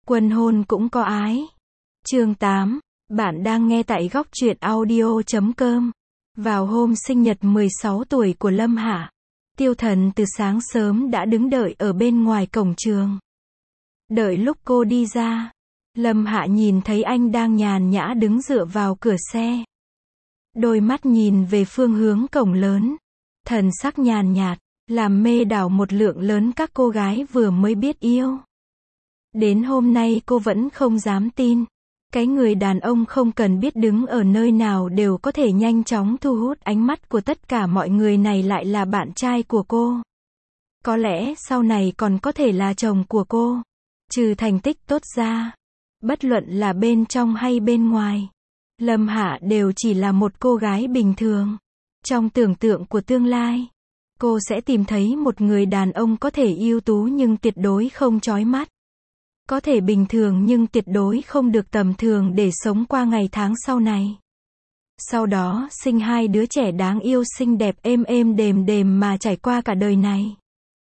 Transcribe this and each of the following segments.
Quân hôn cũng có ái. Chương 8. Bạn đang nghe tại góc truyện audio.com. Vào hôm sinh nhật 16 tuổi của Lâm Hạ, Tiêu Thần từ sáng sớm đã đứng đợi ở bên ngoài cổng trường. Đợi lúc cô đi ra, Lâm Hạ nhìn thấy anh đang nhàn nhã đứng dựa vào cửa xe. Đôi mắt nhìn về phương hướng cổng lớn, thần sắc nhàn nhạt, làm mê đảo một lượng lớn các cô gái vừa mới biết yêu. Đến hôm nay cô vẫn không dám tin, cái người đàn ông không cần biết đứng ở nơi nào đều có thể nhanh chóng thu hút ánh mắt của tất cả mọi người này lại là bạn trai của cô. Có lẽ sau này còn có thể là chồng của cô. Trừ thành tích tốt ra, bất luận là bên trong hay bên ngoài, Lâm Hạ đều chỉ là một cô gái bình thường. Trong tưởng tượng của tương lai, cô sẽ tìm thấy một người đàn ông có thể ưu tú nhưng tuyệt đối không chói mắt. Có thể bình thường nhưng tuyệt đối không được tầm thường để sống qua ngày tháng sau này. Sau đó sinh hai đứa trẻ đáng yêu xinh đẹp êm êm đềm đềm mà trải qua cả đời này.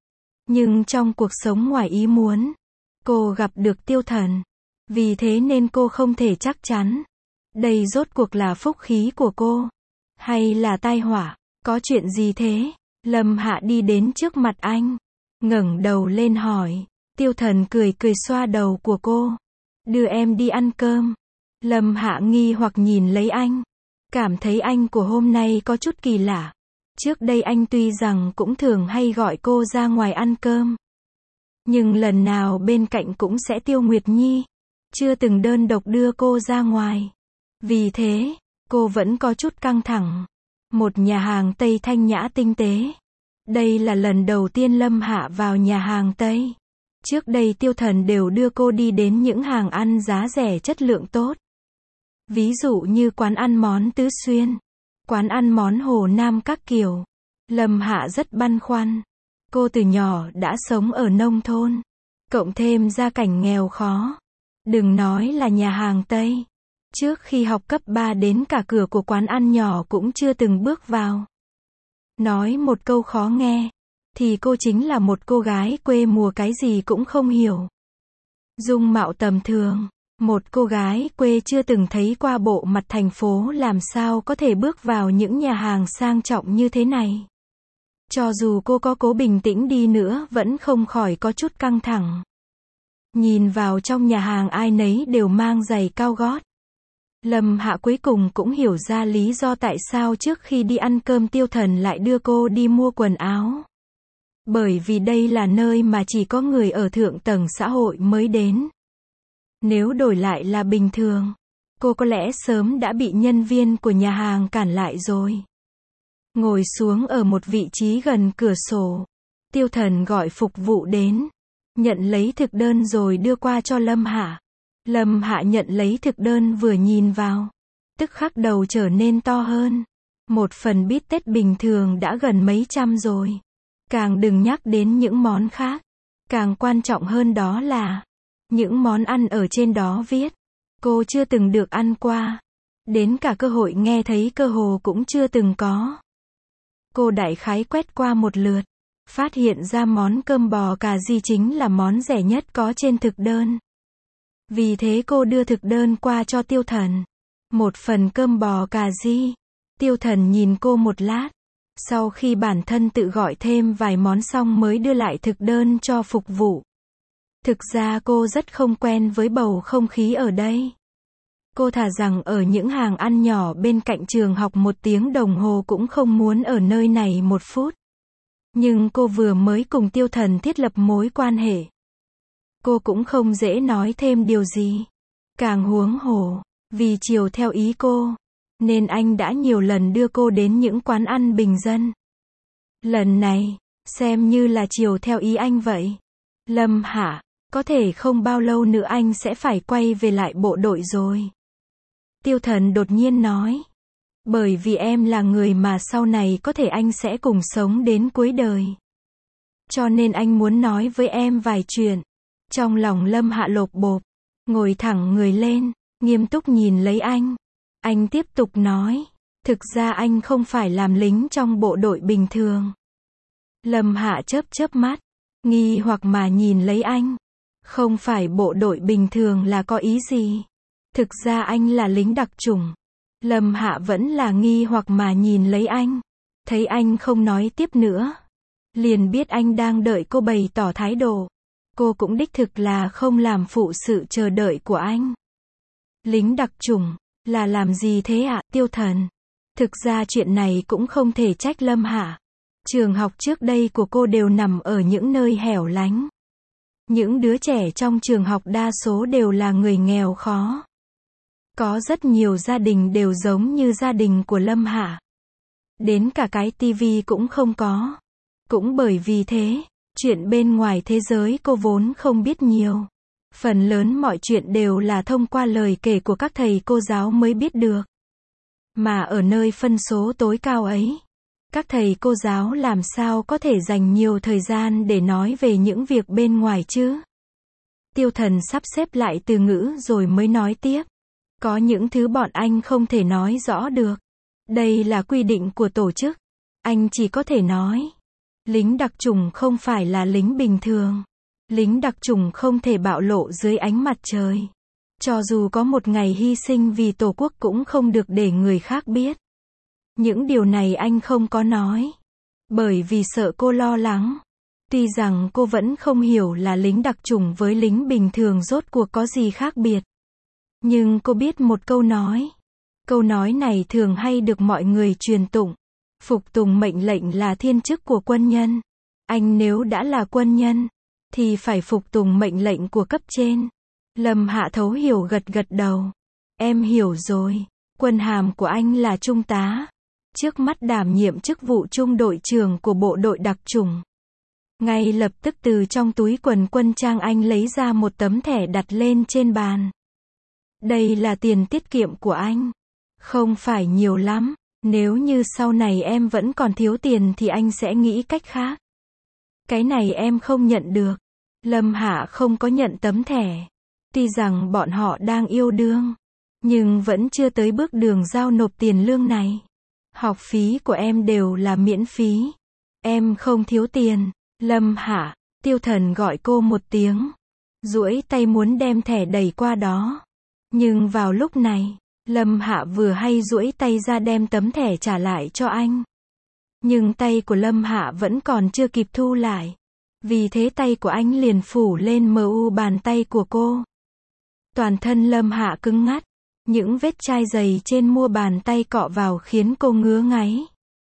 Nhưng trong cuộc sống ngoài ý muốn, cô gặp được Tiêu Thần. Vì thế nên cô không thể chắc chắn, đây rốt cuộc là phúc khí của cô, hay là tai họa. Có chuyện gì thế? Lâm Hạ đi đến trước mặt anh, ngẩng đầu lên hỏi. Tiêu Thần cười cười xoa đầu của cô. Đưa em đi ăn cơm. Lâm Hạ nghi hoặc nhìn lấy anh, cảm thấy anh của hôm nay có chút kỳ lạ. Trước đây anh tuy rằng cũng thường hay gọi cô ra ngoài ăn cơm, nhưng lần nào bên cạnh cũng sẽ Tiêu Nguyệt Nhi, chưa từng đơn độc đưa cô ra ngoài. Vì thế, cô vẫn có chút căng thẳng. Một nhà hàng Tây thanh nhã tinh tế. Đây là lần đầu tiên Lâm Hạ vào nhà hàng Tây. Trước đây Tiêu Thần đều đưa cô đi đến những hàng ăn giá rẻ chất lượng tốt. Ví dụ như quán ăn món Tứ Xuyên, quán ăn món Hồ Nam các kiểu. Lâm Hạ rất băn khoăn. Cô từ nhỏ đã sống ở nông thôn, cộng thêm gia cảnh nghèo khó. Đừng nói là nhà hàng Tây. Trước khi học cấp 3 đến cả cửa của quán ăn nhỏ cũng chưa từng bước vào. Nói một câu khó nghe, thì cô chính là một cô gái quê mùa cái gì cũng không hiểu. Dung mạo tầm thường, một cô gái quê chưa từng thấy qua bộ mặt thành phố làm sao có thể bước vào những nhà hàng sang trọng như thế này. Cho dù cô có cố bình tĩnh đi nữa vẫn không khỏi có chút căng thẳng. Nhìn vào trong nhà hàng ai nấy đều mang giày cao gót. Lâm Hạ cuối cùng cũng hiểu ra lý do tại sao trước khi đi ăn cơm Tiêu Thần lại đưa cô đi mua quần áo. Bởi vì đây là nơi mà chỉ có người ở thượng tầng xã hội mới đến. Nếu đổi lại là bình thường, cô có lẽ sớm đã bị nhân viên của nhà hàng cản lại rồi. Ngồi xuống ở một vị trí gần cửa sổ, Tiêu Thần gọi phục vụ đến, nhận lấy thực đơn rồi đưa qua cho Lâm Hạ. Lâm Hạ nhận lấy thực đơn vừa nhìn vào, tức khắc đầu trở nên to hơn. Một phần bít tết bình thường đã gần mấy trăm rồi. Càng đừng nhắc đến những món khác. Càng quan trọng hơn đó là những món ăn ở trên đó viết, cô chưa từng được ăn qua. Đến cả cơ hội nghe thấy cơ hồ cũng chưa từng có. Cô đại khái quét qua một lượt, phát hiện ra món cơm bò cà ri chính là món rẻ nhất có trên thực đơn. Vì thế cô đưa thực đơn qua cho Tiêu Thần. Một phần cơm bò cà ri. Tiêu Thần nhìn cô một lát. Sau khi bản thân tự gọi thêm vài món xong mới đưa lại thực đơn cho phục vụ. Thực ra cô rất không quen với bầu không khí ở đây. Cô thà rằng ở những hàng ăn nhỏ bên cạnh trường học 1 tiếng đồng hồ cũng không muốn ở nơi này 1 phút. Nhưng cô vừa mới cùng Tiêu Thần thiết lập mối quan hệ. Cô cũng không dễ nói thêm điều gì. Càng huống hồ, vì chiều theo ý cô, nên anh đã nhiều lần đưa cô đến những quán ăn bình dân. Lần này, xem như là chiều theo ý anh vậy. Lâm Hạ, có thể không bao lâu nữa anh sẽ phải quay về lại bộ đội rồi. Tiêu Thần đột nhiên nói. Bởi vì em là người mà sau này có thể anh sẽ cùng sống đến cuối đời. Cho nên anh muốn nói với em vài chuyện. Trong lòng Lâm Hạ lộp bộp, ngồi thẳng người lên, nghiêm túc nhìn lấy anh. Anh tiếp tục nói, thực ra anh không phải làm lính trong bộ đội bình thường. Lâm Hạ chớp chớp mắt, nghi hoặc mà nhìn lấy anh. Không phải bộ đội bình thường là có ý gì? Thực ra anh là lính đặc chủng. Lâm Hạ vẫn là nghi hoặc mà nhìn lấy anh. Thấy anh không nói tiếp nữa. Liền biết anh đang đợi cô bày tỏ thái độ. Cô cũng đích thực là không làm phụ sự chờ đợi của anh. Lính đặc chủng, là làm gì thế ạ, Tiêu Thần? Thực ra chuyện này cũng không thể trách Lâm Hạ. Trường học trước đây của cô đều nằm ở những nơi hẻo lánh. Những đứa trẻ trong trường học đa số đều là người nghèo khó. Có rất nhiều gia đình đều giống như gia đình của Lâm Hạ. Đến cả cái tivi cũng không có. Cũng bởi vì thế, chuyện bên ngoài thế giới cô vốn không biết nhiều. Phần lớn mọi chuyện đều là thông qua lời kể của các thầy cô giáo mới biết được. Mà ở nơi phân số tối cao ấy, các thầy cô giáo làm sao có thể dành nhiều thời gian để nói về những việc bên ngoài chứ? Tiêu Thần sắp xếp lại từ ngữ rồi mới nói tiếp. Có những thứ bọn anh không thể nói rõ được. Đây là quy định của tổ chức. Anh chỉ có thể nói. Lính đặc chủng không phải là lính bình thường. Lính đặc chủng không thể bạo lộ dưới ánh mặt trời. Cho dù có một ngày hy sinh vì Tổ quốc cũng không được để người khác biết. Những điều này anh không có nói. Bởi vì sợ cô lo lắng. Tuy rằng cô vẫn không hiểu là lính đặc chủng với lính bình thường rốt cuộc có gì khác biệt. Nhưng cô biết một câu nói. Câu nói này thường hay được mọi người truyền tụng. Phục tùng mệnh lệnh là thiên chức của quân nhân. Anh nếu đã là quân nhân, thì phải phục tùng mệnh lệnh của cấp trên. Lâm Hạ thấu hiểu gật gật đầu. Em hiểu rồi. Quân hàm của anh là trung tá. Trước mắt đảm nhiệm chức vụ trung đội trưởng của bộ đội đặc chủng. Ngay lập tức từ trong túi quần quân trang anh lấy ra một tấm thẻ đặt lên trên bàn. Đây là tiền tiết kiệm của anh. Không phải nhiều lắm. Nếu như sau này em vẫn còn thiếu tiền thì anh sẽ nghĩ cách khác. Cái này em không nhận được. Lâm Hạ không có nhận tấm thẻ. Tuy rằng bọn họ đang yêu đương, nhưng vẫn chưa tới bước đường giao nộp tiền lương này. Học phí của em đều là miễn phí. Em không thiếu tiền. Lâm Hạ, Tiêu Thần gọi cô một tiếng. Duỗi tay muốn đem thẻ đẩy qua đó. Nhưng vào lúc này, Lâm Hạ vừa hay duỗi tay ra đem tấm thẻ trả lại cho anh. Nhưng tay của Lâm Hạ vẫn còn chưa kịp thu lại. Vì thế tay của anh liền phủ lên mu bàn tay của cô. Toàn thân Lâm Hạ cứng ngắt. Những vết chai dày trên mu bàn tay cọ vào khiến cô ngứa ngáy.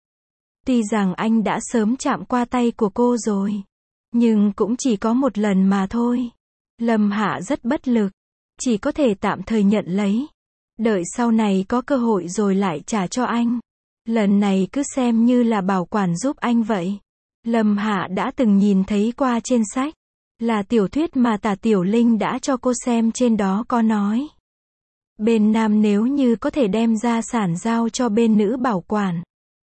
Tuy rằng anh đã sớm chạm qua tay của cô rồi. Nhưng cũng chỉ có một lần mà thôi. Lâm Hạ rất bất lực. Chỉ có thể tạm thời nhận lấy. Đợi sau này có cơ hội rồi lại trả cho anh. Lần này cứ xem như là bảo quản giúp anh vậy. Lâm Hạ đã từng nhìn thấy qua trên sách. Là tiểu thuyết mà Tả Tiểu Linh đã cho cô xem, trên đó có nói. Bên nam nếu như có thể đem gia sản giao cho bên nữ bảo quản.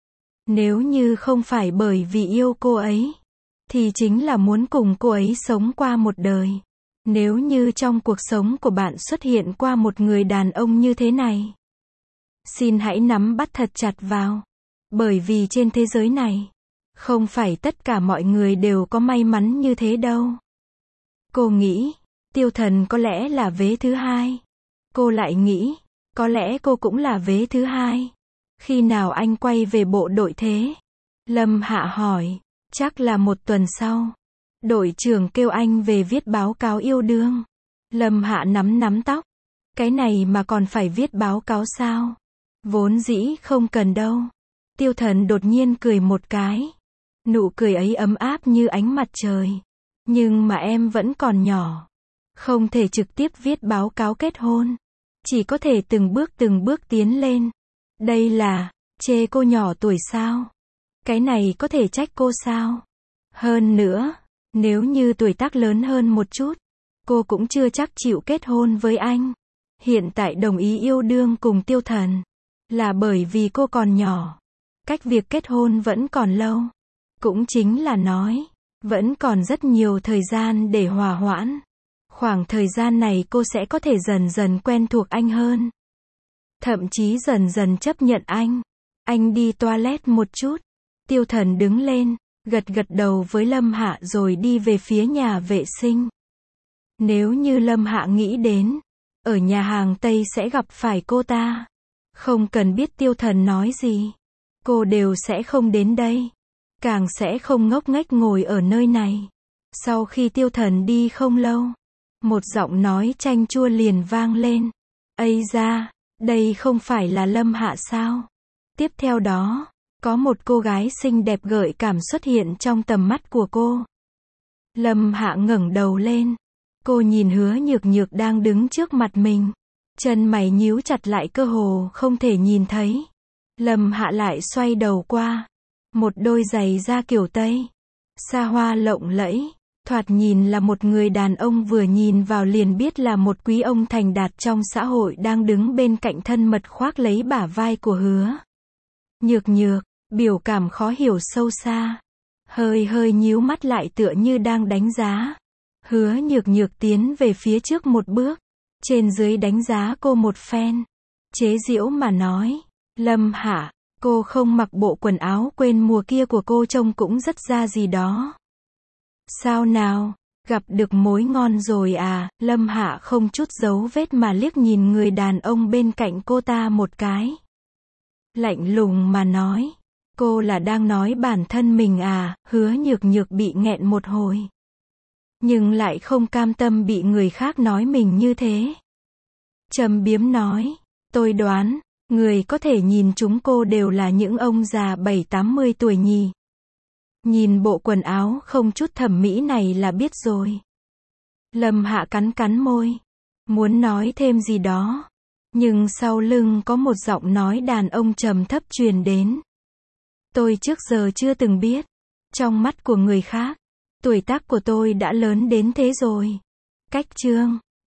Nếu như không phải bởi vì yêu cô ấy, thì chính là muốn cùng cô ấy sống qua một đời. Nếu như trong cuộc sống của bạn xuất hiện qua một người đàn ông như thế này, xin hãy nắm bắt thật chặt vào. Bởi vì trên thế giới này, không phải tất cả mọi người đều có may mắn như thế đâu. Cô nghĩ, Tiêu Thần có lẽ là vế thứ hai. Cô lại nghĩ, có lẽ cô cũng là vế thứ hai. Khi nào anh quay về bộ đội thế? Lâm Hạ hỏi. Chắc là một tuần sau. Đội trưởng kêu anh về viết báo cáo yêu đương. Lâm Hạ nắm tóc. Cái này mà còn phải viết báo cáo sao? Vốn dĩ không cần đâu. Tiêu Thần đột nhiên cười một cái. Nụ cười ấy ấm áp như ánh mặt trời. Nhưng mà em vẫn còn nhỏ. Không thể trực tiếp viết báo cáo kết hôn. Chỉ có thể từng bước tiến lên. Đây là, chê cô nhỏ tuổi sao? Cái này có thể trách cô sao? Hơn nữa, nếu như tuổi tác lớn hơn một chút, cô cũng chưa chắc chịu kết hôn với anh. Hiện tại đồng ý yêu đương cùng Tiêu Thần, là bởi vì cô còn nhỏ. Cách việc kết hôn vẫn còn lâu. Cũng chính là nói, vẫn còn rất nhiều thời gian để hòa hoãn. Khoảng thời gian này cô sẽ có thể dần dần quen thuộc anh hơn. Thậm chí dần dần chấp nhận anh. Anh đi toilet một chút. Tiêu Thần đứng lên, gật đầu với Lâm Hạ rồi đi về phía nhà vệ sinh. Nếu như Lâm Hạ nghĩ đến, ở nhà hàng Tây sẽ gặp phải cô ta. Không cần biết Tiêu Thần nói gì, cô đều sẽ không đến đây. Càng sẽ không ngốc nghếch ngồi ở nơi này. Sau khi Tiêu Thần đi không lâu, một giọng nói chanh chua liền vang lên. Ây da, đây không phải là Lâm Hạ sao? Tiếp theo đó, có một cô gái xinh đẹp gợi cảm xuất hiện trong tầm mắt của cô. Lâm Hạ ngẩng đầu lên. Cô nhìn Hứa Nhược Nhược đang đứng trước mặt mình. Chân mày nhíu chặt lại cơ hồ không thể nhìn thấy. Lâm Hạ lại xoay đầu qua. Một đôi giày da kiểu Tây. Xa hoa lộng lẫy. Thoạt nhìn là một người đàn ông vừa nhìn vào liền biết là một quý ông thành đạt trong xã hội đang đứng bên cạnh thân mật khoác lấy bả vai của Hứa Nhược Nhược, biểu cảm khó hiểu sâu xa. Hơi nhíu mắt lại tựa như đang đánh giá. Hứa Nhược Nhược tiến về phía trước một bước. Trên dưới đánh giá cô một phen. Chế giễu mà nói. Lâm Hạ, cô không mặc bộ quần áo quên mùa kia của cô trông cũng rất ra gì đó. Sao nào, gặp được mối ngon rồi à? Lâm Hạ không chút dấu vết mà liếc nhìn người đàn ông bên cạnh cô ta một cái. Lạnh lùng mà nói. Cô là đang nói bản thân mình à? Hứa Nhược Nhược bị nghẹn một hồi. Nhưng lại không cam tâm bị người khác nói mình như thế. Châm biếm nói. Tôi đoán, người có thể nhìn chúng cô đều là những ông già 70-80 tuổi nhỉ. Nhìn bộ quần áo không chút thẩm mỹ này là biết rồi. Lâm Hạ cắn cắn môi. Muốn nói thêm gì đó. Nhưng sau lưng có một giọng nói đàn ông trầm thấp truyền đến. Tôi trước giờ chưa từng biết. Trong mắt của người khác, tuổi tác của tôi đã lớn đến thế rồi. Cách chương